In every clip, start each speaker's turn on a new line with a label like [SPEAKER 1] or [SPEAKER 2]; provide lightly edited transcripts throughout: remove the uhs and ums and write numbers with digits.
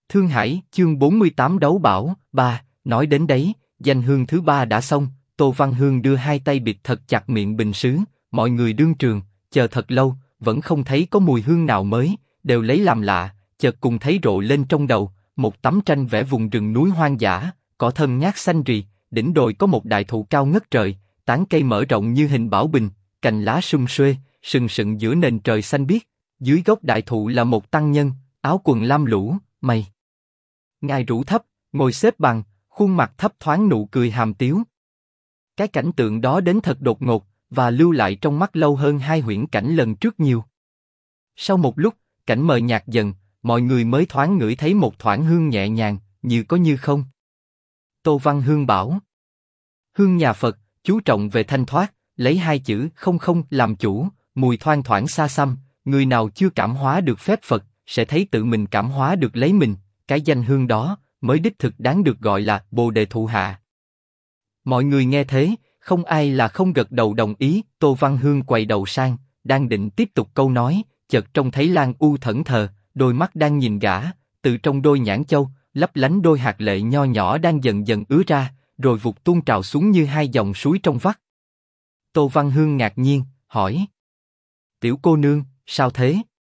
[SPEAKER 1] Thương Hải, chương 48 đấu bảo, 3, nói đến đấy, danh hương thứ 3 đã xong, Tô Văn Hương đưa hai tay bịt thật chặt miệng bình sứ, mọi người đương trường, chờ thật lâu, vẫn không thấy có mùi hương nào mới, đều lấy làm lạ, chợt cùng thấy rộ lên trong đầu, một tấm tranh vẽ vùng rừng núi hoang dã, cỏ thơm ngát xanh rì, đỉnh đồi có một đại thụ cao ngất trời, tán cây mở rộng như hình bảo bình, cành lá sum xuê, sừng sững giữa nền trời xanh biếc, dưới gốc đại thụ là một tăng nhân, áo quần lam lũ, mày ngài rũ thấp, ngồi xếp bằng, khuôn mặt thấp thoáng nụ cười hàm tiếu. Cái cảnh tượng đó đến thật đột ngột, và lưu lại trong mắt lâu hơn hai huyễn cảnh lần trước nhiều. Sau một lúc, cảnh mờ nhạt dần, mọi người mới thoáng ngửi thấy một thoảng hương nhẹ nhàng, như có như không. Tô Văn Hương bảo: hương nhà Phật, chú trọng về thanh thoát, lấy hai chữ không không làm chủ, mùi thoang thoảng xa xăm, người nào chưa cảm hóa được phép Phật, sẽ thấy tự mình cảm hóa được lấy mình, cái danh hương đó mới đích thực đáng được gọi là Bồ Đề Thụ Hạ. Mọi người nghe thế, không ai là không gật đầu đồng ý. Tô Văn Hương quay đầu sang, đang định tiếp tục câu nói, chợt trông thấy Lan U thẫn thờ, đôi mắt đang nhìn gã, từ trong đôi nhãn châu lấp lánh đôi hạt lệ nho nhỏ đang dần dần ứa ra, rồi vụt tuôn trào xuống như hai dòng suối trong vắt. Tô Văn Hương ngạc nhiên hỏi: tiểu cô nương, sao thế?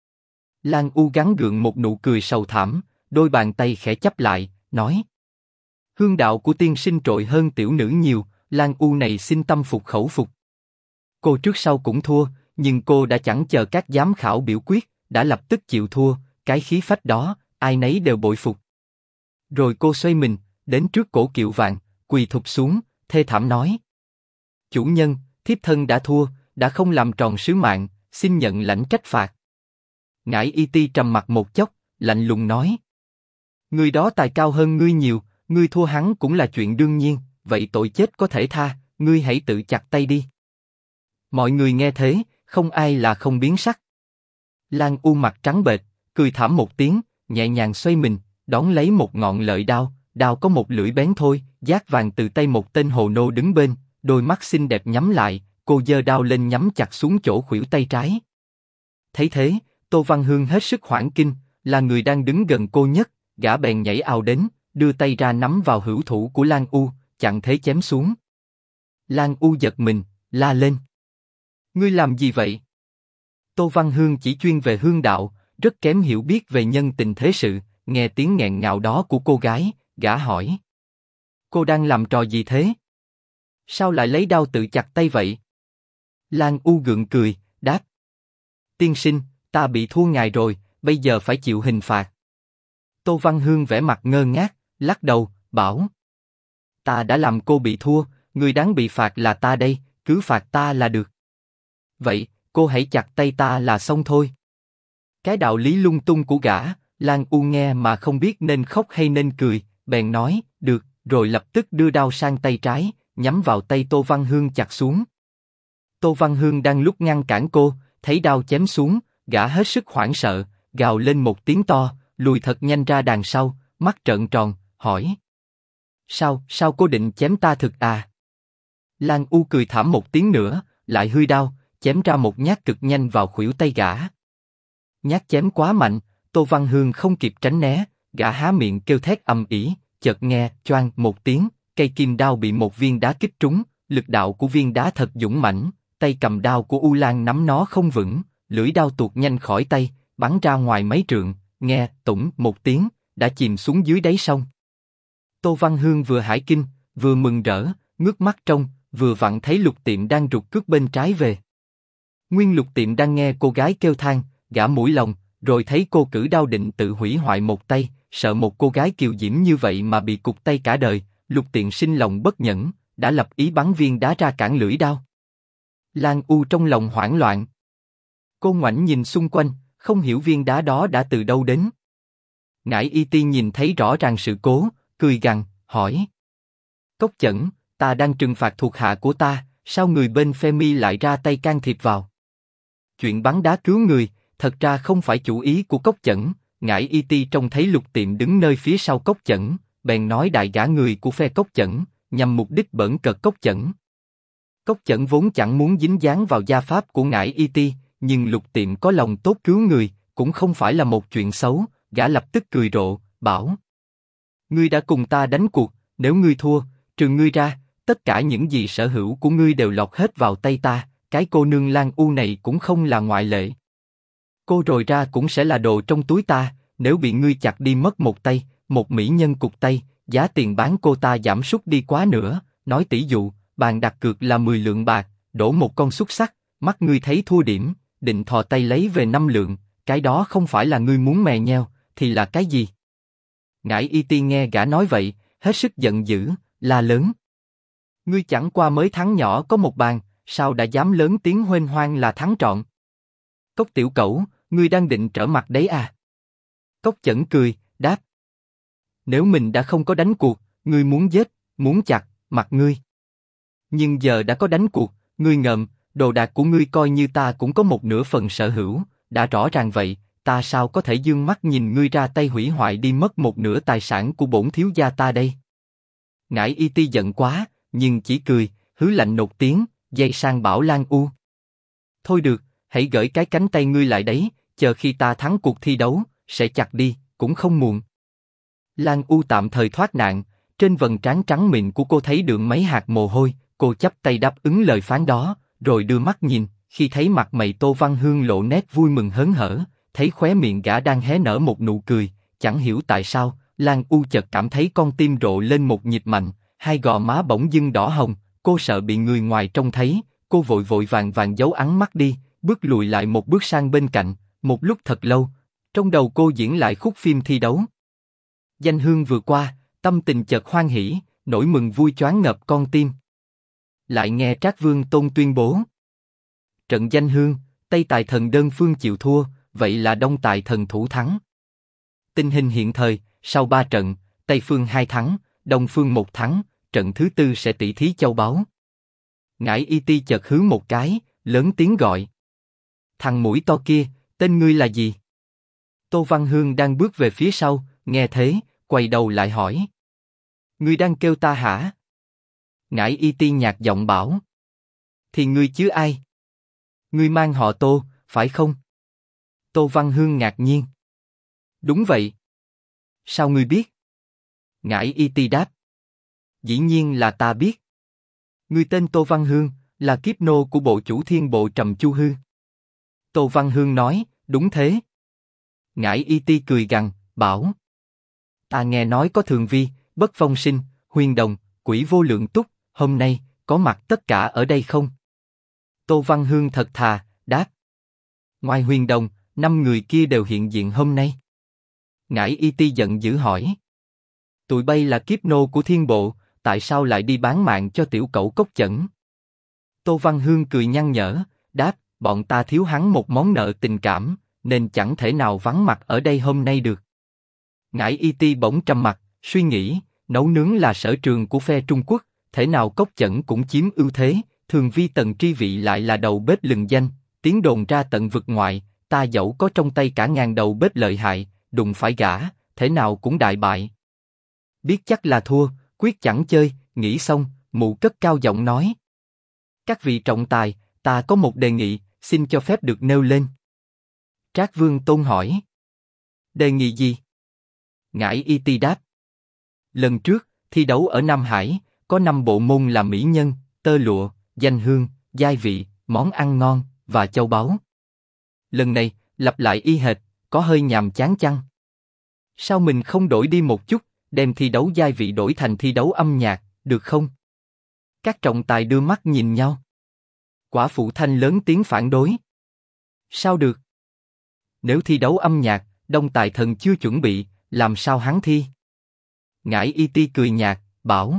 [SPEAKER 1] Lan U gắng gượng một nụ cười sầu thảm, đôi bàn tay khẽ chắp lại, nói: hương đạo của tiên sinh trội hơn tiểu nữ nhiều, Lan U này xin tâm phục khẩu phục. Cô trước sau cũng thua, nhưng cô đã chẳng chờ các giám khảo biểu quyết, đã lập tức chịu thua, cái khí phách đó, ai nấy đều bội phục. Rồi cô xoay mình, đến trước cổ Kiệu Vàng, quỳ thụp xuống, thê thảm nói: chủ nhân, thiếp thân đã thua, đã không làm tròn sứ mạng, xin nhận lãnh trách phạt. Ngải Y Ti trầm mặt một chốc, lạnh lùng nói: người đó tài cao hơn ngươi nhiều, ngươi thua hắn cũng là chuyện đương nhiên, vậy tội chết có thể tha, ngươi hãy tự chặt tay đi. Mọi người nghe thế, không ai là không biến sắc. Lan U mặt trắng bệch, cười thảm một tiếng, nhẹ nhàng xoay mình, đón lấy một ngọn lợi đao, đao có một lưỡi bén thôi, dát vàng từ tay một tên hồ nô đứng bên, đôi mắt xinh đẹp nhắm lại, cô giơ đao lên nhắm chặt xuống chỗ khuỷu tay trái. Thấy thế, Tô Văn Hương hết sức hoảng kinh, là người đang đứng gần cô nhất, gã bèn nhảy ào đến, đưa tay ra nắm vào hữu thủ của Lan U, chặn thế chém xuống. Lan U giật mình, la lên: ngươi làm gì vậy? Tô Văn Hương chỉ chuyên về hương đạo, rất kém hiểu biết về nhân tình thế sự, nghe tiếng nghẹn ngào đó của cô gái, gã hỏi: cô đang làm trò gì thế? Sao lại lấy đao tự chặt tay vậy? Lan U gượng cười, đáp: tiên sinh, ta bị thua ngài rồi, bây giờ phải chịu hình phạt. Tô Văn Hương vẻ mặt ngơ ngác, lắc đầu, bảo: ta đã làm cô bị thua, người đáng bị phạt là ta đây, cứ phạt ta là được. Vậy, cô hãy chặt tay ta là xong thôi. Cái đạo lý lung tung của gã, Lan U nghe mà không biết nên khóc hay nên cười, bèn nói: được, rồi lập tức đưa đao sang tay trái, nhắm vào tay Tô Văn Hương chặt xuống. Tô Văn Hương đang lúc ngăn cản cô, thấy đao chém xuống, gã hết sức hoảng sợ, gào lên một tiếng to, lùi thật nhanh ra đằng sau, mắt trợn tròn, hỏi: sao cô định chém ta thực à? Lan U cười thảm một tiếng nữa, lại hươi đao, chém ra một nhát cực nhanh vào khuỷu tay gã. Nhát chém quá mạnh, Tô Văn Hương không kịp tránh né, gã há miệng kêu thét ầm ĩ, chợt nghe choang một tiếng, cây kim đao bị một viên đá kích trúng, lực đạo của viên đá thật dũng mãnh, tay cầm đao của U Lan nắm nó không vững, lưỡi đao tuột nhanh khỏi tay, bắn ra ngoài mấy trượng, nghe tủng một tiếng, đã chìm xuống dưới đáy sông. Tô Văn Hương vừa hãi kinh, vừa mừng rỡ, ngước mắt trông, vừa vặn thấy Lục Tiệm đang rụt cước bên trái về. Nguyên Lục Tiệm đang nghe cô gái kêu than, gã mũi lòng, rồi thấy cô cử đao định tự hủy hoại một tay, sợ một cô gái kiều diễm như vậy mà bị cụt tay cả đời, Lục Tiệm sinh lòng bất nhẫn, đã lập ý bắn viên đá ra cản lưỡi đao. Lan U trong lòng hoảng loạn. Cô ngoảnh nhìn xung quanh, không hiểu viên đá đó đã từ đâu đến. Ngải Y Ti nhìn thấy rõ ràng sự cố, cười gằn, hỏi: Cốc Chẩn, ta đang trừng phạt thuộc hạ của ta, sao người bên phe mi lại ra tay can thiệp vào? Chuyện bắn đá cứu người, thật ra không phải chủ ý của Cốc Chẩn. Ngải Y Ti trông thấy Lục Tiệm đứng nơi phía sau Cốc Chẩn, bèn nói đại gã người của phe Cốc Chẩn, nhằm mục đích bỡn cợt Cốc Chẩn. Cốc Chẩn vốn chẳng muốn dính dáng vào gia pháp của Ngải Y Ti, nhưng Lục Tiệm có lòng tốt cứu người, cũng không phải là một chuyện xấu. Gã lập tức cười rộ, bảo: Ngươi đã cùng ta đánh cuộc, nếu ngươi thua, trừ ngươi ra, tất cả những gì sở hữu của ngươi đều lọt hết vào tay ta, cái cô nương Lan U này cũng không là ngoại lệ. Cô rồi ra cũng sẽ là đồ trong túi ta, nếu bị ngươi chặt đi mất một tay, một mỹ nhân cụt tay, giá tiền bán cô ta giảm sút đi quá nữa, nói tỷ dụ, bàn đặt cược là 10 lượng bạc, đổ một con xúc xắc, mắt ngươi thấy thua điểm, định thò tay lấy về 5 lượng, cái đó không phải là ngươi muốn mè nheo, thì là cái gì? Ngải Y Ti nghe gã nói vậy, hết sức giận dữ, la lớn: Ngươi chẳng qua mới thắng nhỏ có một bàn, sao đã dám lớn tiếng huênh hoang là thắng trọn? Cốc tiểu cẩu, ngươi đang định trở mặt đấy à? Cốc Chẩn cười, đáp: Nếu mình đã không có đánh cuộc, ngươi muốn giết, muốn chặt, mặt ngươi. Nhưng giờ đã có đánh cuộc, ngươi ngậm, đồ đạc của ngươi coi như ta cũng có một nửa phần sở hữu, đã rõ ràng vậy, ta sao có thể dương mắt nhìn ngươi ra tay hủy hoại đi mất một nửa tài sản của bổn thiếu gia ta đây? Ngải Y Ti giận quá, nhưng chỉ cười, hứ lạnh một tiếng, dây sang bảo Lan U: Thôi được, hãy gởi cái cánh tay ngươi lại đấy, chờ khi ta thắng cuộc thi đấu, sẽ chặt đi, cũng không muộn. Lan U tạm thời thoát nạn, trên vầng trán trắng mịn của cô thấy được mấy hạt mồ hôi, cô chắp tay đáp ứng lời phán đó, rồi đưa mắt nhìn, khi thấy mặt mày Tô Văn Hương lộ nét vui mừng hớn hở, thấy khóe miệng gã đang hé nở một nụ cười, chẳng hiểu tại sao, Lan U chợt cảm thấy con tim rộ lên một nhịp mạnh, hai gò má bỗng dưng đỏ hồng, cô sợ bị người ngoài trông thấy, cô vội vội vàng vàng giấu ánh mắt đi, bước lùi lại một bước sang bên cạnh, một lúc thật lâu, trong đầu cô diễn lại khúc phim thi đấu. Danh hương vừa qua, tâm tình chợt hoan hỉ, nỗi mừng vui choáng ngợp con tim. Lại nghe Trác Vương Tôn tuyên bố: Trận danh hương, Tây Tài Thần đơn phương chịu thua, vậy là Đông Tài Thần thủ thắng. Tình hình hiện thời, sau 3 trận, Tây phương 2 thắng, Đông phương 1 thắng, trận thứ 4 sẽ tỷ thí châu báu. Ngải Y Ti chợt hứ một cái, lớn tiếng gọi: Thằng mũi to kia, tên ngươi là gì? Tô Văn Hương đang bước về phía sau, nghe thế, quay đầu lại hỏi: Ngươi đang kêu ta hả? Ngải Y Ti nhạt giọng bảo: Thì ngươi chứ ai? Ngươi mang họ Tô, phải không? Tô Văn Hương ngạc nhiên: Đúng vậy. Sao ngươi biết? Ngải Y Ti đáp: Dĩ nhiên là ta biết. Ngươi tên Tô Văn Hương, là kiếp nô của bộ chủ Thiên Bộ Trầm Chu Hư. Tô Văn Hương nói: Đúng thế. Ngải Y Ti cười gằn, bảo: Ta nghe nói có Thường Vi, Bất Phong Sinh, Huyền Đồng, Quỷ Vô Lượng Túc, hôm nay có mặt tất cả ở đây không? Tô Văn Hương thật thà đáp: Ngoài Huyền Đồng, 5 người kia đều hiện diện hôm nay. Ngải Y Ti giận dữ hỏi: Tụi bay là kiếp nô của Thiên Bộ, tại sao lại đi bán mạng cho tiểu cẩu Cốc Chẩn? Tô Văn Hương cười nhăn nhở, đáp: Bọn ta thiếu hắn một món nợ tình cảm, nên chẳng thể nào vắng mặt ở đây hôm nay được. Ngải Y Ti bỗng trầm mặt, suy nghĩ, nấu nướng là sở trường của phe Trung Quốc, thể nào Cốc Chẩn cũng chiếm ưu thế, Thường Vi Tần Tri Vị lại là đầu bếp lừng danh, tiếng đồn ra tận vực ngoại, ta dẫu có trong tay cả ngàn đầu bếp lợi hại, đụng phải gã, thể nào cũng đại bại. Biết chắc là thua, quyết chẳng chơi, nghĩ xong, mụ cất cao giọng nói: Các vị trọng tài, ta có một đề nghị, xin cho phép được nêu lên. Trác Vương Tôn hỏi: Đề nghị gì? Ngải Y Ti đáp: Lần trước, thi đấu ở Nam Hải, có 5 bộ môn là mỹ nhân, tơ lụa, danh hương, giai vị, món ăn ngon, và châu báu. Lần này, lặp lại y hệt, có hơi nhàm chán chăng? Sao mình không đổi đi một chút, đem thi đấu giai vị đổi thành thi đấu âm nhạc, được không? Các trọng tài đưa mắt nhìn nhau. Quả phụ Thanh lớn tiếng phản đối: Sao được? Nếu thi đấu âm nhạc, Đông Tài Thần chưa chuẩn bị, làm sao hắn thi? Ngải Y Ti cười nhạt, bảo: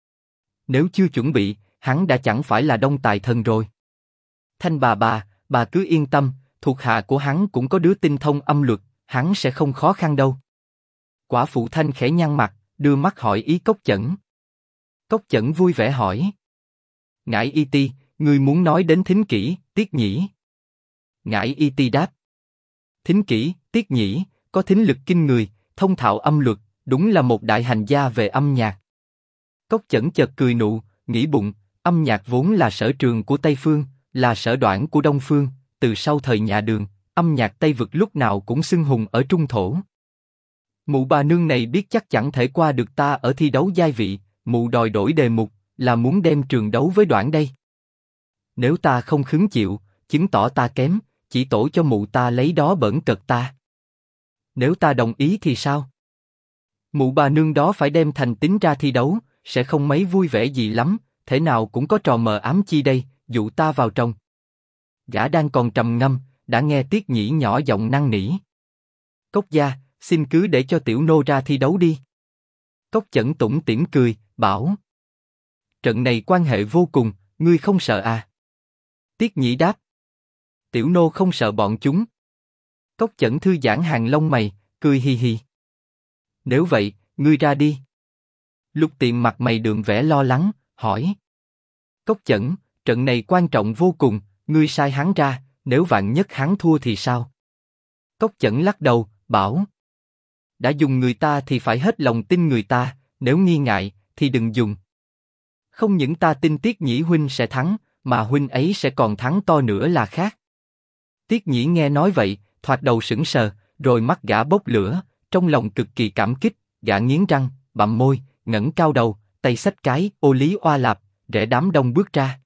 [SPEAKER 1] Nếu chưa chuẩn bị, hắn đã chẳng phải là Đông Tài Thần rồi. Thanh bà cứ yên tâm, thuộc hạ của hắn cũng có đứa tinh thông âm luật, hắn sẽ không khó khăn đâu. Quả phụ Thanh khẽ nhăn mặt, đưa mắt hỏi ý Cốc Chẩn. Cốc Chẩn vui vẻ hỏi: Ngải Y Ti, ngươi muốn nói đến thính kỹ, tiết nhĩ? Ngải Y Ti đáp: Thính kỹ, tiết nhĩ, có thính lực kinh người, thông thạo âm luật, đúng là một đại hành gia về âm nhạc. Cốc Chẩn chợt cười nụ, nghĩ bụng, âm nhạc vốn là sở trường của Tây Phương, là sở đoản của Đông Phương, từ sau thời nhà Đường, âm nhạc Tây vực lúc nào cũng xưng hùng ở Trung thổ. Mụ bà nương này biết chắc chẳng thể qua được ta ở thi đấu giai vị, mụ đòi đổi đề mục, là muốn đem trường đấu với Đoản đây. Nếu ta không khứng chịu, chứng tỏ ta kém, chỉ tổ cho mụ ta lấy đó bỡn cợt ta. Nếu ta đồng ý thì sao? Mụ bà nương đó phải đem thành tính ra thi đấu, sẽ không mấy vui vẻ gì lắm, thể nào cũng có trò mờ ám chi đây, dụ ta vào trong. Gã đang còn trầm ngâm, đã nghe Tiết Nhĩ nhỏ giọng năn nỉ. Cốc gia, xin cứ để cho tiểu nô ra thi đấu đi. Cốc Chẩn tủm tỉm cười, bảo. Trận này quan hệ vô cùng, ngươi không sợ à? Tiết Nhĩ đáp. Tiểu nô không sợ bọn chúng. Cốc Chẩn thư giãn hàng lông mày, cười hì hì. Nếu vậy, ngươi ra đi. Lục Tiệm mặt mày đượm vẻ lo lắng, hỏi. Cốc Chẩn, trận này quan trọng vô cùng, ngươi sai hắn ra, nếu vạn nhất hắn thua thì sao? Cốc Chẩn lắc đầu, bảo. Đã dùng người ta thì phải hết lòng tin người ta, nếu nghi ngại, thì đừng dùng. Không những ta tin Tiết Nhĩ huynh sẽ thắng, mà huynh ấy sẽ còn thắng to nữa là khác. Tiết Nhĩ nghe nói vậy, thoạt đầu sững sờ, rồi mắt gã bốc lửa, trong lòng cực kỳ cảm kích, gã nghiến răng, bặm môi, ngẩng cao đầu, tay xách cái ô lý oa lạp, rẽ đám đông bước ra.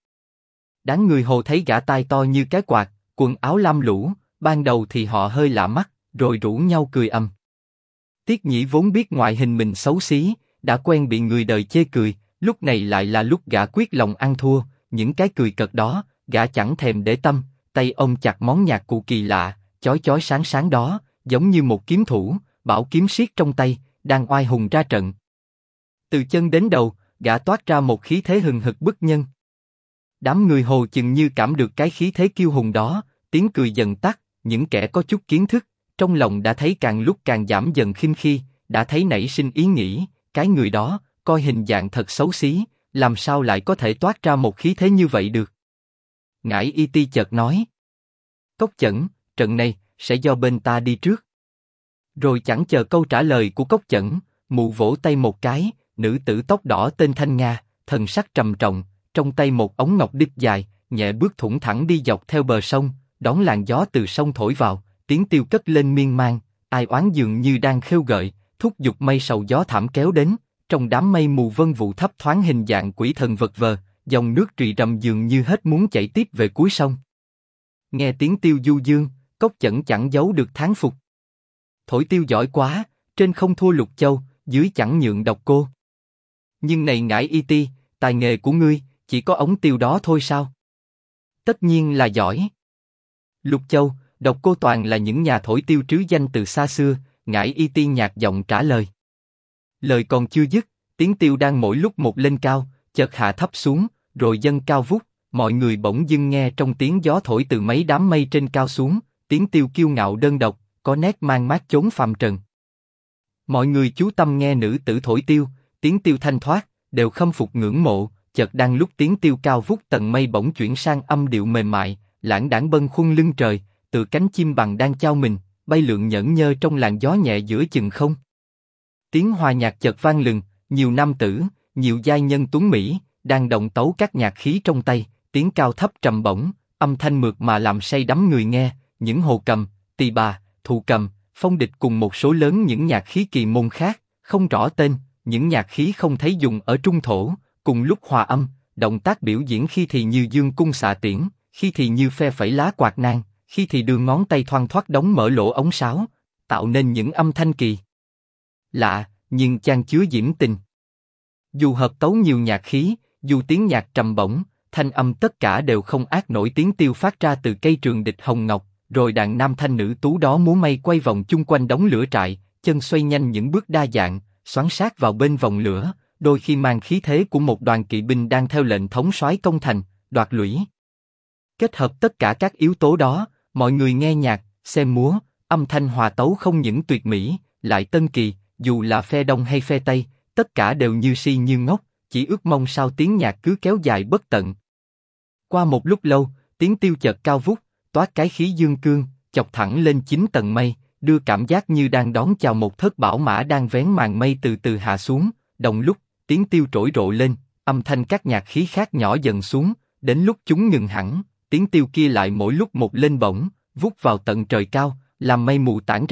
[SPEAKER 1] Đám người Hồ thấy gã tai to như cái quạt, quần áo lam lũ, ban đầu thì họ hơi lạ mắt, rồi rủ nhau cười ầm. Tiết Nhĩ vốn biết ngoại hình mình xấu xí, đã quen bị người đời chê cười, lúc này lại là lúc gã quyết lòng ăn thua, những cái cười cợt đó, gã chẳng thèm để tâm, tay ôm chặt món nhạc cụ kỳ lạ, chói chói sáng sáng đó, giống như một kiếm thủ, bảo kiếm siết trong tay, đang oai hùng ra trận. Từ chân đến đầu, gã toát ra một khí thế hừng hực bức nhân. Đám người Hồ chừng như cảm được cái khí thế kiêu hùng đó, tiếng cười dần tắt, những kẻ có chút kiến thức, trong lòng đã thấy càng lúc càng giảm dần khinh khi, đã thấy nảy sinh ý nghĩ, cái người đó, coi hình dạng thật xấu xí, làm sao lại có thể toát ra một khí thế như vậy được. Ngải Y Ti chợt nói. Cốc Chẩn, trận này, sẽ do bên ta đi trước. Rồi chẳng chờ câu trả lời của Cốc Chẩn, mụ vỗ tay một cái, nữ tử tóc đỏ tên Thanh Nga, thần sắc trầm trọng, trong tay một ống ngọc đích dài, nhẹ bước thủng thẳng đi dọc theo bờ sông, đón làn gió từ sông thổi vào, tiếng tiêu cất lên miên man, ai oán dường như đang khêu gợi, thúc giục mây sầu gió thảm kéo đến, trong đám mây mù vân vụ thấp thoáng hình dạng quỷ thần vật vờ, dòng nước rì rầm dường như hết muốn chảy tiếp về cuối sông. Nghe tiếng tiêu du dương, Cốc Chẩn chẳng giấu được thán phục. Thổi tiêu giỏi quá, trên không thua Lục Châu, dưới chẳng nhượng Độc Cô. Nhưng này Ngải Y Ti, tài nghề của ngươi, chỉ có ống tiêu đó thôi sao? Tất nhiên là giỏi. Lục Châu, Độc Cô toàn là những nhà thổi tiêu trứ danh từ xa xưa, Ngải Y Ti nhạt giọng trả lời. Lời còn chưa dứt, tiếng tiêu đang mỗi lúc một lên cao, chợt hạ thấp xuống, rồi dâng cao vút, mọi người bỗng dưng nghe trong tiếng gió thổi từ mấy đám mây trên cao xuống, tiếng tiêu kiêu ngạo đơn độc, có nét mang mát chốn phàm trần. Mọi người chú tâm nghe nữ tử thổi tiêu, tiếng tiêu thanh thoát, đều khâm phục ngưỡng mộ, chợt đang lúc tiếng tiêu cao vút tầng mây bỗng chuyển sang âm điệu mềm mại, lãng đãng bâng khuâng lưng trời, từ cánh chim bằng đang chao mình, bay lượn nhẫn nhơ trong làn gió nhẹ giữa chừng không. Tiếng hòa nhạc chợt vang lừng, nhiều nam tử, nhiều giai nhân tuấn mỹ, đang động tấu các nhạc khí trong tay, tiếng cao thấp trầm bổng, âm thanh mượt mà làm say đắm người nghe, những hồ cầm, tỳ bà, thụ cầm, phong địch cùng một số lớn những nhạc khí kỳ môn khác, không rõ tên, những nhạc khí không thấy dùng ở trung thổ, cùng lúc hòa âm, động tác biểu diễn khi thì như dương cung xạ tiễn, khi thì như phe phẩy lá quạt nang, khi thì đưa ngón tay thoăn thoắt đóng mở lỗ ống sáo, tạo nên những âm thanh kỳ lạ, nhưng chan chứa diễm tình. Dù hợp tấu nhiều nhạc khí, dù tiếng nhạc trầm bổng, thanh âm tất cả đều không át nổi tiếng tiêu phát ra từ cây trường địch hồng ngọc, rồi đàn nam thanh nữ tú đó múa may quay vòng chung quanh đống lửa trại, chân xoay nhanh những bước đa dạng, xoắn sát vào bên vòng lửa, đôi khi mang khí thế của một đoàn kỵ binh đang theo lệnh thống soái công thành, đoạt lũy. Kết hợp tất cả các yếu tố đó, mọi người nghe nhạc, xem múa, âm thanh hòa tấu không những tuyệt mỹ, lại tân kỳ, dù là phe đông hay phe tây, tất cả đều như si như ngốc, chỉ ước mong sao tiếng nhạc cứ kéo dài bất tận. Qua một lúc lâu, tiếng tiêu chợt cao vút, toát cái khí dương cương, chọc thẳng lên 9 tầng mây, đưa cảm giác như đang đón chào một thất bảo mã đang vén màn mây từ từ hạ xuống. Đồng lúc, tiếng tiêu trỗi rộ lên, âm thanh các nhạc khí khác nhỏ dần xuống, đến lúc chúng ngừng hẳn, tiếng tiêu kia lại mỗi lúc một lên bổng, vút vào tận trời cao, làm mây mù tản ra,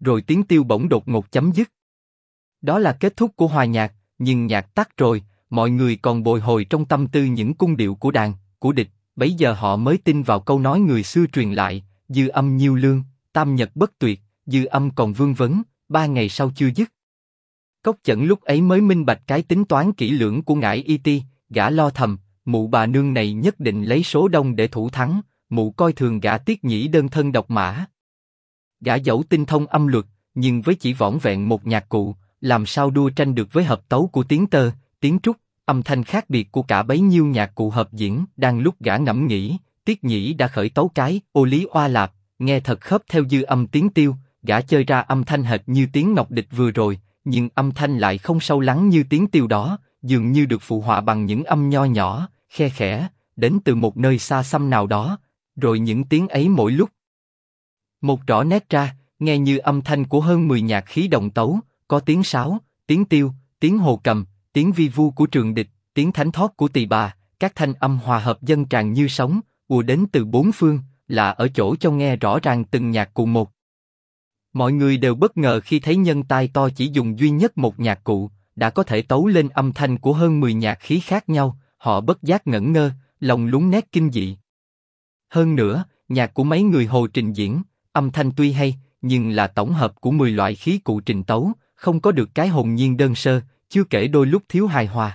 [SPEAKER 1] rồi tiếng tiêu bỗng đột ngột chấm dứt. Đó là kết thúc của hòa nhạc, nhưng nhạc tắt rồi, mọi người còn bồi hồi trong tâm tư những cung điệu của đàn, của địch, bấy giờ họ mới tin vào câu nói người xưa truyền lại, dư âm nhiêu lương, tam nhật bất tuyệt, dư âm còn vương vấn, 3 ngày sau chưa dứt. Cốc Chẩn lúc ấy mới minh bạch cái tính toán kỹ lưỡng của ngải Y Ti, gã lo thầm, mụ bà nương này nhất định lấy số đông để thủ thắng, mụ coi thường gã Tiết Nhĩ đơn thân độc mã. Gã dẫu tinh thông âm luật, nhưng với chỉ vỏn vẹn một nhạc cụ, làm sao đua tranh được với hợp tấu của tiếng tơ, tiếng trúc, âm thanh khác biệt của cả bấy nhiêu nhạc cụ hợp diễn. Đang lúc gã ngẫm nghĩ, Tiết Nhĩ đã khởi tấu cái Ô Lý Oa Lạp, nghe thật khớp theo dư âm tiếng tiêu, gã chơi ra âm thanh hệt như tiếng Ngọc Địch vừa rồi, nhưng âm thanh lại không sâu lắng như tiếng tiêu đó, dường như được phụ họa bằng những âm nho nhỏ, khe khẽ, đến từ một nơi xa xăm nào đó, rồi những tiếng ấy mỗi lúc một rõ nét ra, nghe như âm thanh của hơn 10 nhạc khí đồng tấu, có tiếng sáo, tiếng tiêu, tiếng hồ cầm, tiếng vi vu của Trường Địch, tiếng thánh thót của tỳ bà, các thanh âm hòa hợp dân tràn như sóng, ùa đến từ bốn phương, là ở chỗ cho nghe rõ ràng từng nhạc cụ một. Mọi người đều bất ngờ khi thấy nhân tai to chỉ dùng duy nhất một nhạc cụ, đã có thể tấu lên âm thanh của hơn 10 nhạc khí khác nhau, họ bất giác ngẩn ngơ, lòng lúng nét kinh dị. Hơn nữa, nhạc của mấy người Hồ trình diễn, âm thanh tuy hay, nhưng là tổng hợp của 10 loại khí cụ trình tấu, không có được cái hồn nhiên đơn sơ, chưa kể đôi lúc thiếu hài hòa.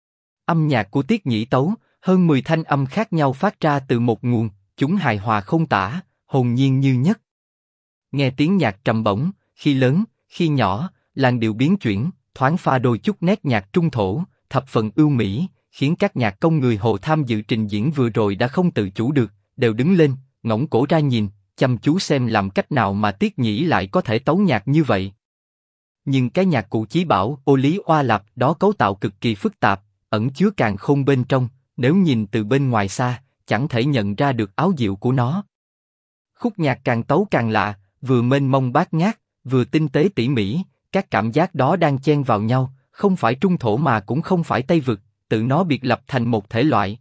[SPEAKER 1] Âm nhạc của Tiết Nhĩ tấu, hơn 10 thanh âm khác nhau phát ra từ một nguồn, chúng hài hòa không tả, hồn nhiên như nhất. Nghe tiếng nhạc trầm bổng, khi lớn, khi nhỏ, làn điệu biến chuyển, thoáng pha đôi chút nét nhạc trung thổ, thập phần ưu mỹ, khiến các nhạc công người Hồ tham dự trình diễn vừa rồi đã không tự chủ được, đều đứng lên, ngẩng cổ ra nhìn, chăm chú xem làm cách nào mà Tiết Nhĩ lại có thể tấu nhạc như vậy. Nhưng cái nhạc cụ chí bảo Ô Lý Oa Lạp đó cấu tạo cực kỳ phức tạp, ẩn chứa càn khôn bên trong, nếu nhìn từ bên ngoài xa, chẳng thể nhận ra được áo diệu của nó. Khúc nhạc càng tấu càng lạ, vừa mênh mông bát ngát, vừa tinh tế tỉ mỉ, các cảm giác đó đang chen vào nhau, không phải trung thổ mà cũng không phải Tây vực, tự nó biệt lập thành một thể loại.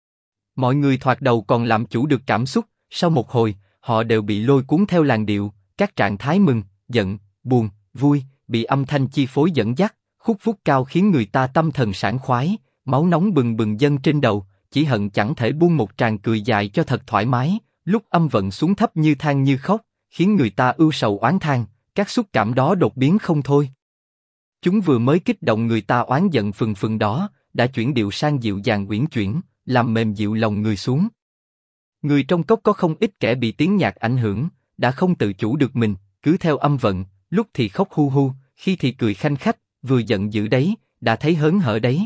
[SPEAKER 1] Mọi người thoạt đầu còn làm chủ được cảm xúc, sau một hồi, họ đều bị lôi cuốn theo làn điệu, các trạng thái mừng, giận, buồn, vui, bị âm thanh chi phối dẫn dắt, khúc vút cao khiến người ta tâm thần sảng khoái, máu nóng bừng bừng dâng trên đầu, chỉ hận chẳng thể buông một tràng cười dài cho thật thoải mái, lúc âm vận xuống thấp như than như khóc, khiến người ta ưu sầu oán than, các xúc cảm đó đột biến không thôi. Chúng vừa mới kích động người ta oán giận phừng phừng đó, đã chuyển điệu sang dịu dàng uyển chuyển, làm mềm dịu lòng người xuống. Người trong cốc có không ít kẻ bị tiếng nhạc ảnh hưởng, đã không tự chủ được mình, cứ theo âm vận, lúc thì khóc hu hu, khi thì cười khanh khách, vừa giận dữ đấy, đã thấy hớn hở đấy.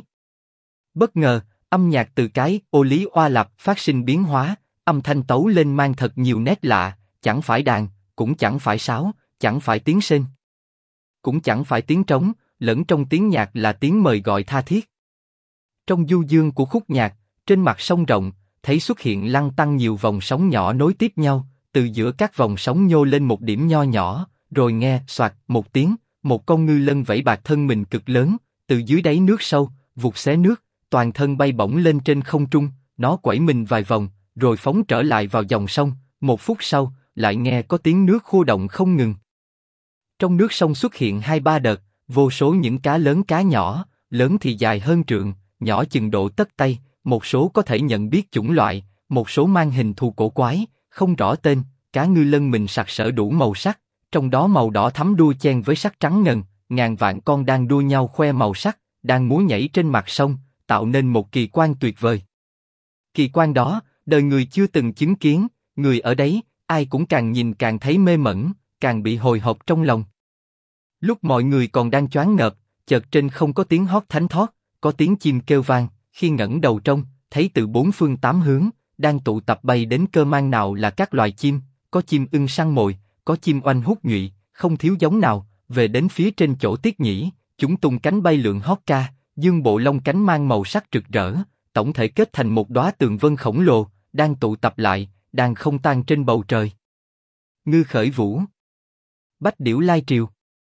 [SPEAKER 1] Bất ngờ, âm nhạc từ cái Ô Lý Oa Lạp phát sinh biến hóa, âm thanh tấu lên mang thật nhiều nét lạ, chẳng phải đàn, cũng chẳng phải sáo, chẳng phải tiếng sên, cũng chẳng phải tiếng trống, lẫn trong tiếng nhạc là tiếng mời gọi tha thiết. Trong du dương của khúc nhạc, trên mặt sông rộng, thấy xuất hiện lăn tăn nhiều vòng sóng nhỏ nối tiếp nhau, từ giữa các vòng sóng nhô lên một điểm nho nhỏ, rồi nghe xoạt một tiếng, một con ngư lân vẫy bạc thân mình cực lớn, từ dưới đáy nước sâu, vụt xé nước, toàn thân bay bổng lên trên không trung, nó quẩy mình vài vòng, rồi phóng trở lại vào dòng sông, một phút sau, lại nghe có tiếng nước khô động không ngừng. Trong nước sông xuất hiện 2-3 đợt, vô số những cá lớn cá nhỏ, lớn thì dài hơn trượng, nhỏ chừng độ tấc tay, một số có thể nhận biết chủng loại, một số mang hình thù cổ quái, không rõ tên, cá ngư lân mình sặc sỡ đủ màu sắc, trong đó màu đỏ thắm đua chen với sắc trắng ngần, ngàn vạn con đang đua nhau khoe màu sắc, đang múa nhảy trên mặt sông, tạo nên một kỳ quan tuyệt vời. Kỳ quan đó, đời người chưa từng chứng kiến, người ở đấy, ai cũng càng nhìn càng thấy mê mẩn, càng bị hồi hộp trong lòng. Lúc mọi người còn đang choáng ngợp, chợt trên không có tiếng hót thánh thót, có tiếng chim kêu vang, khi ngẩng đầu trông, thấy từ 4 phương 8 hướng, đang tụ tập bay đến cơ man nào là các loài chim, có chim ưng săn mồi, có chim oanh hút nhụy, không thiếu giống nào, về đến phía trên chỗ Tiết Nhĩ, chúng tung cánh bay lượn hót ca, dương bộ lông cánh mang màu sắc rực rỡ, tổng thể kết thành một đóa tường vân khổng lồ, đang tụ tập lại, đang không tan trên bầu trời. Ngư khởi vũ, bách điểu lai triều,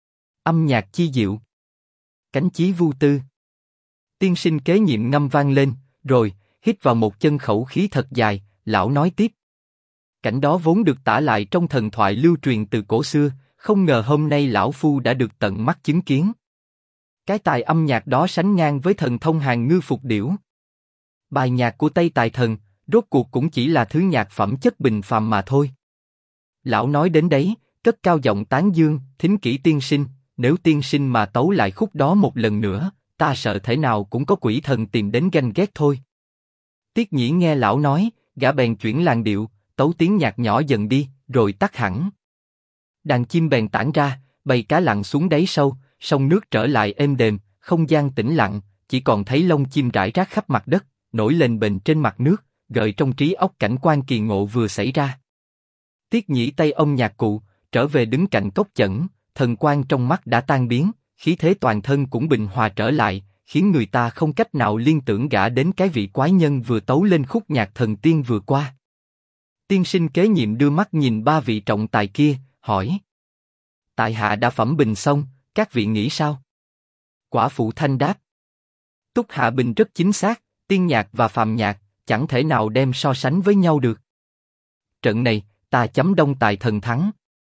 [SPEAKER 1] âm nhạc chi diệu, cánh chí vu tư. Tiên sinh kế nhiệm ngâm vang lên, rồi hít vào một chân khẩu khí thật dài, lão nói tiếp. Cảnh đó vốn được tả lại trong thần thoại lưu truyền từ cổ xưa, không ngờ hôm nay lão phu đã được tận mắt chứng kiến. Cái tài âm nhạc đó sánh ngang với thần thông hàng ngư phục điểu. Bài nhạc của Tây Tài Thần, rốt cuộc cũng chỉ là thứ nhạc phẩm chất bình phàm mà thôi. Lão nói đến đấy, cất cao giọng tán dương, thính kỹ tiên sinh, nếu tiên sinh mà tấu lại khúc đó một lần nữa, ta sợ thể nào cũng có quỷ thần tìm đến ganh ghét thôi. Tiết Nhĩ nghe lão nói, gã bèn chuyển làn điệu, tấu tiếng nhạc nhỏ dần đi, rồi tắt hẳn. Đàn chim bèn tản ra, bầy cá lặn xuống đáy sâu, sông nước trở lại êm đềm, không gian tĩnh lặng, chỉ còn thấy lông chim rải rác khắp mặt đất, nổi lên bềnh trên mặt nước, gợi trong trí óc cảnh quan kỳ ngộ vừa xảy ra. Tiết Nhĩ tay ông nhạc cụ, trở về đứng cạnh Cốc Chẩn, thần quang trong mắt đã tan biến, khí thế toàn thân cũng bình hòa trở lại, khiến người ta không cách nào liên tưởng gã đến cái vị quái nhân vừa tấu lên khúc nhạc thần tiên vừa qua. Tiên sinh kế nhiệm đưa mắt nhìn ba vị trọng tài kia, hỏi: tại hạ đã phẩm bình xong, các vị nghĩ sao? Quả phụ Thanh đáp: Túc hạ bình rất chính xác, tiên nhạc và phàm nhạc chẳng thể nào đem so sánh với nhau được. Trận này ta chấm Đông Tài Thần thắng.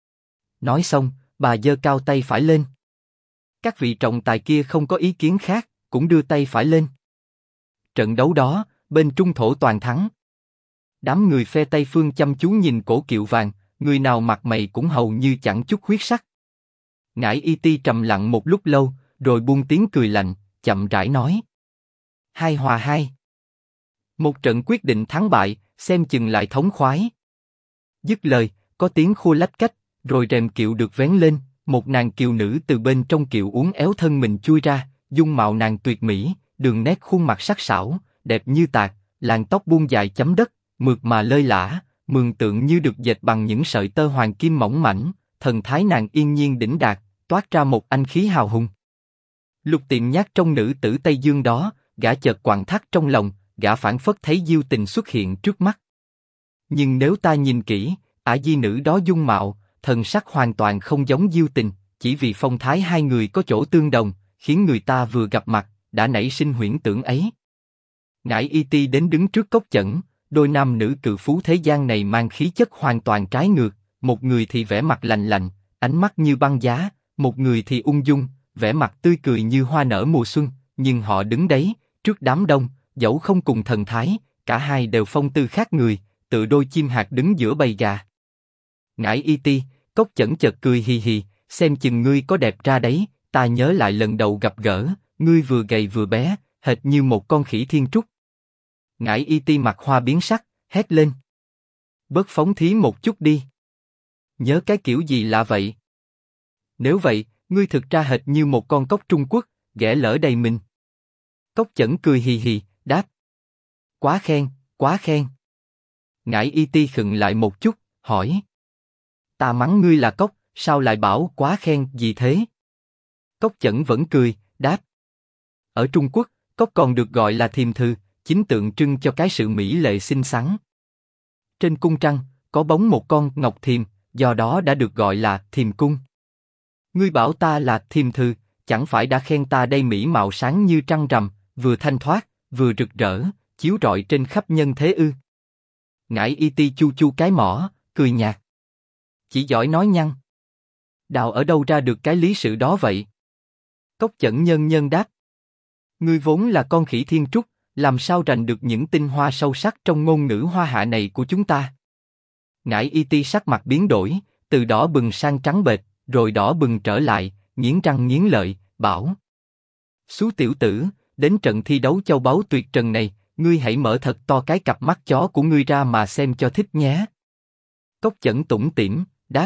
[SPEAKER 1] Nói xong, bà giơ cao tay phải lên. Các vị trọng tài kia không có ý kiến khác, cũng đưa tay phải lên. Trận đấu đó, bên Trung Thổ toàn thắng. Đám người phe Tây phương chăm chú nhìn cổ kiệu vàng, người nào mặt mày cũng hầu như chẳng chút huyết sắc. Ngải Y Ti trầm lặng một lúc lâu, rồi buông tiếng cười lạnh, chậm rãi nói: 2-2. Một trận quyết định thắng bại, xem chừng lại thống khoái. Dứt lời, có tiếng khua lách cách, rồi rèm kiệu được vén lên, một nàng kiều nữ từ bên trong kiệu uốn éo thân mình chui ra, dung mạo nàng tuyệt mỹ, đường nét khuôn mặt sắc sảo, đẹp như tạc, làn tóc buông dài chấm đất, mượt mà lơi lả, mường tượng như được dệt bằng những sợi tơ hoàng kim mỏng mảnh, thần thái nàng yên nhiên đĩnh đạc, toát ra một anh khí hào hùng. Lục Tiệm Nhác trong nữ tử Tây Dương đó, gã chợt quặn thắt trong lòng, gã phảng phất thấy diêu tình xuất hiện trước mắt. Nhưng nếu ta nhìn kỹ, ả di nữ đó dung mạo, thần sắc hoàn toàn không giống diêu tình, chỉ vì phong thái hai người có chỗ tương đồng, khiến người ta vừa gặp mặt đã nảy sinh huyễn tưởng ấy. Ngải Y Ti đến đứng trước Cốc Chẩn, đôi nam nữ cự phú thế gian này mang khí chất hoàn toàn trái ngược, một người thì vẻ mặt lạnh lạnh, ánh mắt như băng giá, một người thì ung dung, vẻ mặt tươi cười như hoa nở mùa xuân, nhưng họ đứng đấy, trước đám đông, dẫu không cùng thần thái, cả hai đều phong tư khác người, tự đôi chim hạc đứng giữa bầy gà. Ngải Y Ti, Cốc Chẩn chợt cười hì hì, xem chừng ngươi có đẹp ra đấy, ta nhớ lại lần đầu gặp gỡ, ngươi vừa gầy vừa bé, hệt như một con khỉ thiên trúc. Ngải Y Ti mặt hoa biến sắc, hét lên: bớt phóng thí một chút đi. Nhớ cái kiểu gì lạ vậy? Nếu vậy, ngươi thực ra hệt như một con cóc Trung Quốc, ghẻ lỡ đầy mình. Cốc Chẩn cười hì hì, đáp: quá khen, quá khen. Ngải Y Ti khựng lại một chút, hỏi: ta mắng ngươi là cóc, sao lại bảo quá khen gì thế? Cốc Chẩn vẫn cười, đáp: ở Trung Quốc, cóc còn được gọi là thiềm thư, chính tượng trưng cho cái sự mỹ lệ xinh xắn. Trên cung trăng, có bóng một con ngọc thiềm, do đó đã được gọi là thiềm cung. Ngươi bảo ta là thiềm thư, chẳng phải đã khen ta đây mỹ mạo sáng như trăng rằm, vừa thanh thoát, vừa rực rỡ, chiếu rọi trên khắp nhân thế ư? Ngải Y Ti chu chu cái mỏ, cười nhạt: chỉ giỏi nói nhăng. Đào ở đâu ra được cái lý sự đó vậy? Cốc Chẩn nhân nhân đáp: ngươi vốn là con khỉ thiên trúc, làm sao rành được những tinh hoa sâu sắc trong ngôn ngữ hoa hạ này của chúng ta? Ngải Y Ti sắc mặt biến đổi, từ đỏ bừng sang trắng bệch, rồi đỏ bừng trở lại, nghiến răng nghiến lợi, bảo: xú tiểu tử, đến trận thi đấu châu báu tuyệt trần này, ngươi hãy mở thật to cái cặp mắt chó của ngươi ra mà xem cho thích nhé. Cốc Chẩn tủm tỉm, đáp: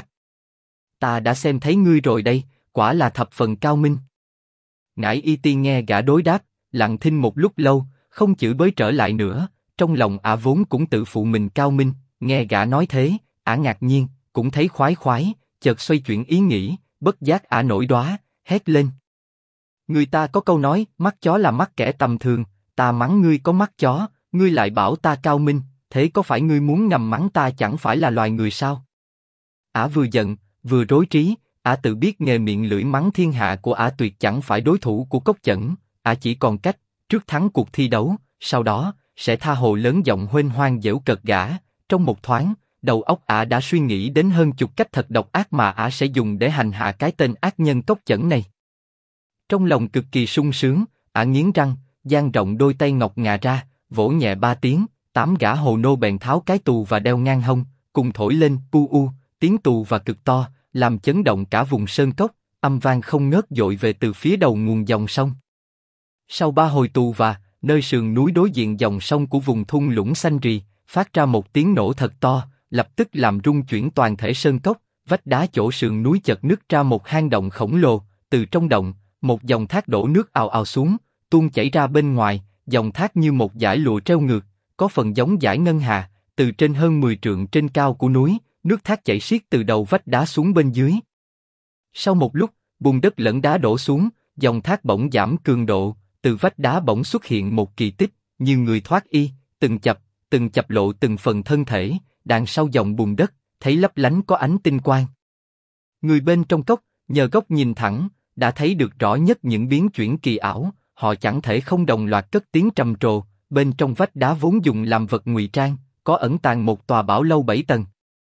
[SPEAKER 1] ta đã xem thấy ngươi rồi đây, quả là thập phần cao minh. Ngải Y Ti nghe gã đối đáp, lặng thinh một lúc lâu, không chửi bới trở lại nữa, trong lòng ả vốn cũng tự phụ mình cao minh, nghe gã nói thế, ả ngạc nhiên, cũng thấy khoái khoái, chợt xoay chuyển ý nghĩ, bất giác ả nổi đóa, hét lên: người ta có câu nói, mắt chó là mắt kẻ tầm thường, ta mắng ngươi có mắt chó, ngươi lại bảo ta cao minh, thế có phải ngươi muốn ngầm mắng ta chẳng phải là loài người sao? Ả vừa giận, vừa rối trí, ả tự biết nghề miệng lưỡi mắng thiên hạ của ả tuyệt chẳng phải đối thủ của Cốc Chẩn, ả chỉ còn cách, trước thắng cuộc thi đấu, sau đó, sẽ tha hồ lớn giọng huênh hoang giễu cợt gã, trong một thoáng, đầu óc ả đã suy nghĩ đến hơn chục cách thật độc ác mà ả sẽ dùng để hành hạ cái tên ác nhân Cốc Chẩn này. Trong lòng cực kỳ sung sướng, ả nghiến răng, dang rộng đôi tay ngọc ngà ra, vỗ nhẹ 3 tiếng, 8 gã hồ nô bèn tháo cái tù và đeo ngang hông, cùng thổi lên pu u, tiếng tù và cực to, làm chấn động cả vùng sơn cốc, âm vang không ngớt dội về từ phía đầu nguồn dòng sông. Sau 3 hồi tù và, nơi sườn núi đối diện dòng sông của vùng thung lũng xanh rì, phát ra một tiếng nổ thật to, lập tức làm rung chuyển toàn thể sơn cốc, vách đá chỗ sườn núi chật nứt ra một hang động khổng lồ, từ trong động, một dòng thác đổ nước ào ào xuống, tuôn chảy ra bên ngoài, dòng thác như một dải lụa treo ngược, có phần giống dải ngân hà, từ trên hơn 10 trượng trên cao của núi, nước thác chảy xiết từ đầu vách đá xuống bên dưới. Sau một lúc, bùn đất lẫn đá đổ xuống, dòng thác bỗng giảm cường độ, từ vách đá bỗng xuất hiện một kỳ tích, như người thoát y, từng chập lộ từng phần thân thể, đằng sau dòng bùn đất, thấy lấp lánh có ánh tinh quang. Người bên trong cốc, nhờ góc nhìn thẳng, đã thấy được rõ nhất những biến chuyển kỳ ảo, họ chẳng thể không đồng loạt cất tiếng trầm trồ, bên trong vách đá vốn dùng làm vật ngụy trang, có ẩn tàng một tòa bảo lâu 7 tầng.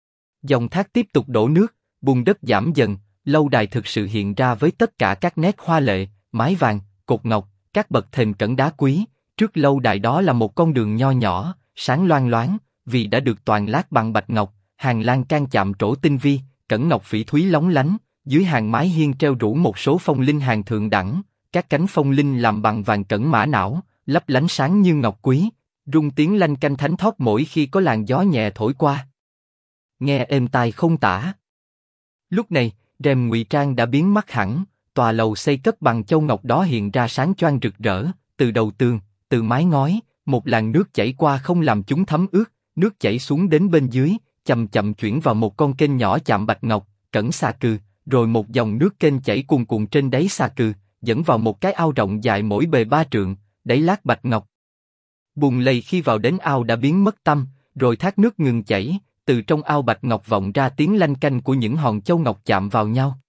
[SPEAKER 1] Dòng thác tiếp tục đổ nước, bùn đất giảm dần, lâu đài thực sự hiện ra với tất cả các nét hoa lệ, mái vàng, cột ngọc, các bậc thềm cẩn đá quý. Trước lâu đài đó là một con đường nho nhỏ, sáng loang loáng, vì đã được toàn lát bằng bạch ngọc, hàng lan can chạm trổ tinh vi, cẩn ngọc phỉ thúy lóng lánh. Dưới hàng mái hiên treo rủ một số phong linh hàng thượng đẳng, các cánh phong linh làm bằng vàng cẩn mã não, lấp lánh sáng như ngọc quý, rung tiếng lanh canh thánh thót mỗi khi có làn gió nhẹ thổi qua. Nghe êm tai không tả. Lúc này, rèm ngụy trang đã biến mất hẳn, tòa lầu xây cất bằng châu ngọc đó hiện ra sáng choang rực rỡ, từ đầu tường, từ mái ngói, một làn nước chảy qua không làm chúng thấm ướt, nước chảy xuống đến bên dưới, chậm chậm chuyển vào một con kênh nhỏ chạm bạch ngọc, cẩn xà cừ, rồi một dòng nước kênh chảy cuồn cuộn trên đáy xà cừ, dẫn vào một cái ao rộng dài mỗi bề 3 trượng, đáy lát bạch ngọc. Bùn lầy khi vào đến ao đã biến mất tăm, rồi thác nước ngừng chảy, từ trong ao bạch ngọc vọng ra tiếng lanh canh của những hòn châu ngọc chạm vào nhau.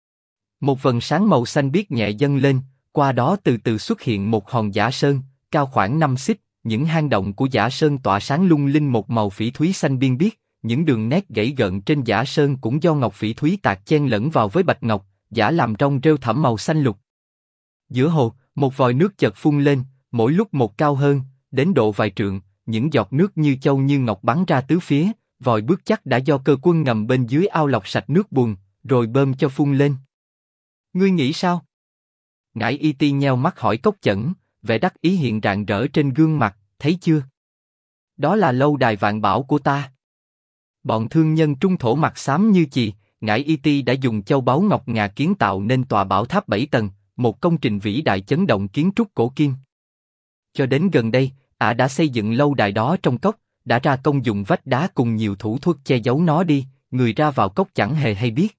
[SPEAKER 1] Một vầng sáng màu xanh biếc nhẹ dâng lên, qua đó từ từ xuất hiện một hòn giả sơn, cao khoảng 5 xích, những hang động của giả sơn tỏa sáng lung linh một màu phỉ thúy xanh biên biếc, những đường nét gãy gợn trên giả sơn cũng do ngọc phỉ thúy tạc chen lẫn vào với bạch ngọc, giả làm trong rêu thẳm màu xanh lục. Giữa hồ, một vòi nước chợt phun lên, mỗi lúc một cao hơn, đến độ vài trượng, những giọt nước như châu như ngọc bắn ra tứ phía, vòi bước chắc đã do cơ quân ngầm bên dưới ao lọc sạch nước bùn, rồi bơm cho phun lên. Ngươi nghĩ sao? Ngải Y Ti nheo mắt hỏi Cốc Chẩn, vẻ đắc ý hiện rạng rỡ trên gương mặt, thấy chưa? Đó là lâu đài vạn bảo của ta. Bọn thương nhân trung thổ mặt xám như chì, Ngải Y Ti đã dùng châu báu ngọc ngà kiến tạo nên tòa bảo tháp 7 tầng, một công trình vĩ đại chấn động kiến trúc cổ kim. Cho đến gần đây, ả đã xây dựng lâu đài đó trong cốc, đã ra công dùng vách đá cùng nhiều thủ thuật che giấu nó đi, người ra vào cốc chẳng hề hay biết.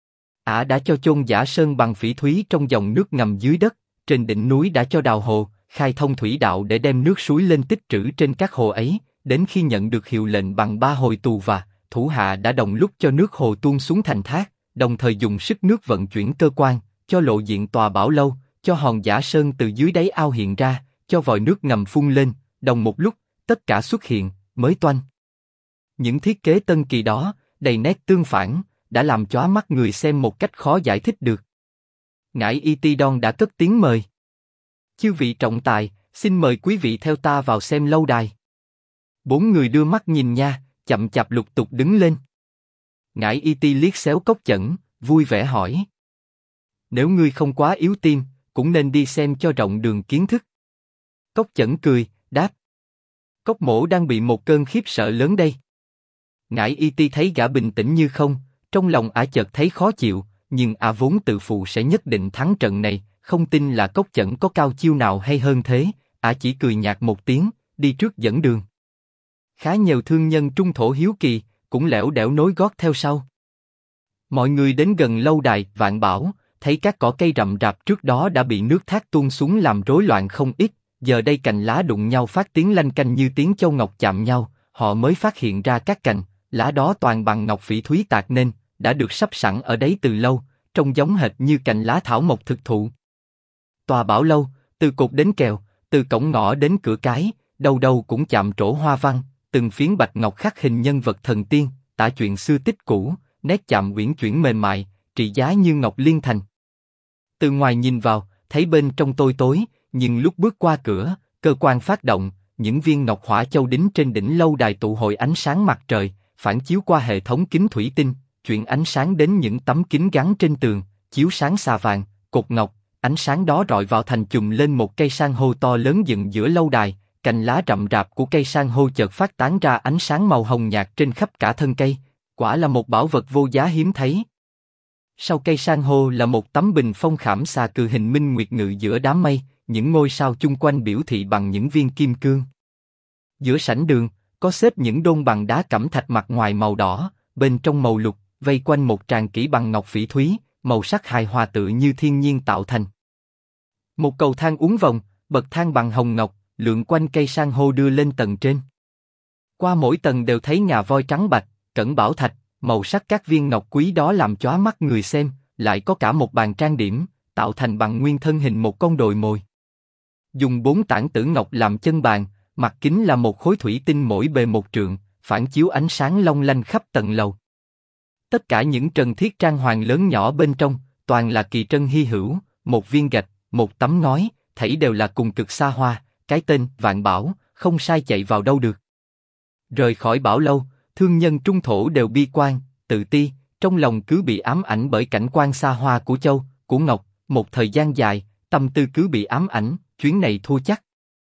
[SPEAKER 1] Ả đã cho chôn giả sơn bằng phỉ thúy trong dòng nước ngầm dưới đất, trên đỉnh núi đã cho đào hồ, khai thông thủy đạo để đem nước suối lên tích trữ trên các hồ ấy, đến khi nhận được hiệu lệnh bằng 3 hồi tù và, thủ hạ đã đồng lúc cho nước hồ tuôn xuống thành thác, đồng thời dùng sức nước vận chuyển cơ quan, cho lộ diện tòa bảo lâu, cho hòn giả sơn từ dưới đáy ao hiện ra, cho vòi nước ngầm phun lên, đồng một lúc, tất cả xuất hiện, mới toanh. Những thiết kế tân kỳ đó, đầy nét tương phản, đã làm chóa mắt người xem một cách khó giải thích được. Ngải Y Ti Đon đã cất tiếng mời. Chư vị trọng tài, xin mời quý vị theo ta vào xem lâu đài. 4 người đưa mắt nhìn nha, chậm chạp lục tục đứng lên. Ngải Y Ti liếc xéo Cốc Chẩn, vui vẻ hỏi. Nếu ngươi không quá yếu tim, cũng nên đi xem cho rộng đường kiến thức. Cốc Chẩn cười, đáp. Cốc mỗ đang bị một cơn khiếp sợ lớn đây. Ngải Y Ti thấy gã bình tĩnh như không, trong lòng ả chợt thấy khó chịu, nhưng ả vốn tự phụ sẽ nhất định thắng trận này, không tin là Cốc Chẩn có cao chiêu nào hay hơn thế, ả chỉ cười nhạt một tiếng, đi trước dẫn đường. Khá nhiều thương nhân trung thổ hiếu kỳ, cũng lẻo đẻo nối gót theo sau. Mọi người đến gần lâu đài Vạn Bảo, thấy các cỏ cây rậm rạp trước đó đã bị nước thác tuôn xuống làm rối loạn không ít, giờ đây cành lá đụng nhau phát tiếng lanh canh như tiếng châu ngọc chạm nhau, họ mới phát hiện ra các cành lá đó toàn bằng ngọc phỉ thúy tạc nên, đã được sắp sẵn ở đấy từ lâu, trông giống hệt như cành lá thảo mộc thực thụ. Tòa bảo lâu, từ cột đến kèo, từ cổng ngõ đến cửa cái, đâu đâu cũng chạm trổ hoa văn, từng phiến bạch ngọc khắc hình nhân vật thần tiên, tả chuyện xưa tích cũ, nét chạm uyển chuyển mềm mại, trị giá như ngọc liên thành. Từ ngoài nhìn vào, thấy bên trong tối tối, nhưng lúc bước qua cửa, cơ quan phát động, những viên ngọc hỏa châu đính trên đỉnh lâu đài tụ hội ánh sáng mặt trời, phản chiếu qua hệ thống kính thủy tinh, chuyển ánh sáng đến những tấm kính gắn trên tường, chiếu sáng xà vàng, cột ngọc, ánh sáng đó rọi vào thành chùm lên một cây san hô to lớn dựng giữa lâu đài, cành lá rậm rạp của cây san hô chợt phát tán ra ánh sáng màu hồng nhạt trên khắp cả thân cây, quả là một bảo vật vô giá hiếm thấy. Sau cây san hô là một tấm bình phong khảm xà cừ hình minh nguyệt ngự giữa đám mây, những ngôi sao chung quanh biểu thị bằng những viên kim cương. Giữa sảnh đường, có xếp những đôn bằng đá cẩm thạch mặt ngoài màu đỏ, bên trong màu lục, vây quanh một tràng kỹ bằng ngọc phỉ thúy, màu sắc hài hòa tự như thiên nhiên tạo thành. Một cầu thang uốn vòng, bậc thang bằng hồng ngọc, lượn quanh cây san hô đưa lên tầng trên. Qua mỗi tầng đều thấy ngà voi trắng bạch, cẩn bảo thạch, màu sắc các viên ngọc quý đó làm chóa mắt người xem, lại có cả một bàn trang điểm, tạo thành bằng nguyên thân hình một con đồi mồi. Dùng 4 tảng tử ngọc làm chân bàn, mặt kính là một khối thủy tinh mỗi bề 1 trượng, phản chiếu ánh sáng long lanh khắp tầng lầu. Tất cả những trần thiết trang hoàng lớn nhỏ bên trong, toàn là kỳ trân hy hữu, một viên gạch, một tấm ngói, thảy đều là cùng cực xa hoa, cái tên Vạn Bảo, không sai chạy vào đâu được. Rời khỏi Bảo Lâu, thương nhân trung thổ đều bi quan, tự ti, trong lòng cứ bị ám ảnh bởi cảnh quan xa hoa của châu, của ngọc, một thời gian dài, tâm tư cứ bị ám ảnh, chuyến này thua chắc.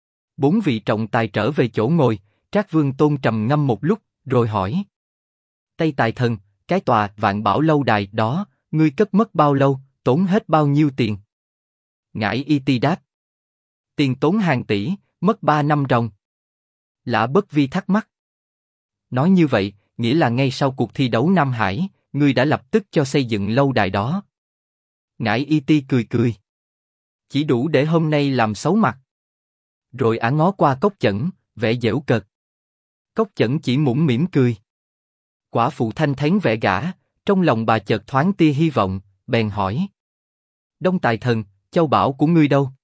[SPEAKER 1] 4 vị trọng tài trở về chỗ ngồi, Trác Vương Tôn trầm ngâm một lúc, rồi hỏi: Tây Tài Thần, cái tòa Vạn Bảo lâu đài đó, ngươi cất mất bao lâu, tốn hết bao nhiêu tiền? Ngải Y Ti đáp: Tiền tốn hàng tỷ, mất 3 năm ròng. Lã Bất Vi thắc mắc: Nói như vậy, nghĩa là ngay sau cuộc thi đấu Nam Hải, ngươi đã lập tức cho xây dựng lâu đài đó. Ngải Y Ti cười cười: Chỉ đủ để hôm nay làm xấu mặt. Rồi ả ngó qua Cốc Chẩn, vẻ giễu cợt. Cốc Chẩn chỉ mũm mỉm cười. Quả phụ Thanh thấy vẻ gã, trong lòng bà chợt thoáng tia hy vọng, bèn hỏi: Đông Tài Thần, châu bảo của ngươi đâu?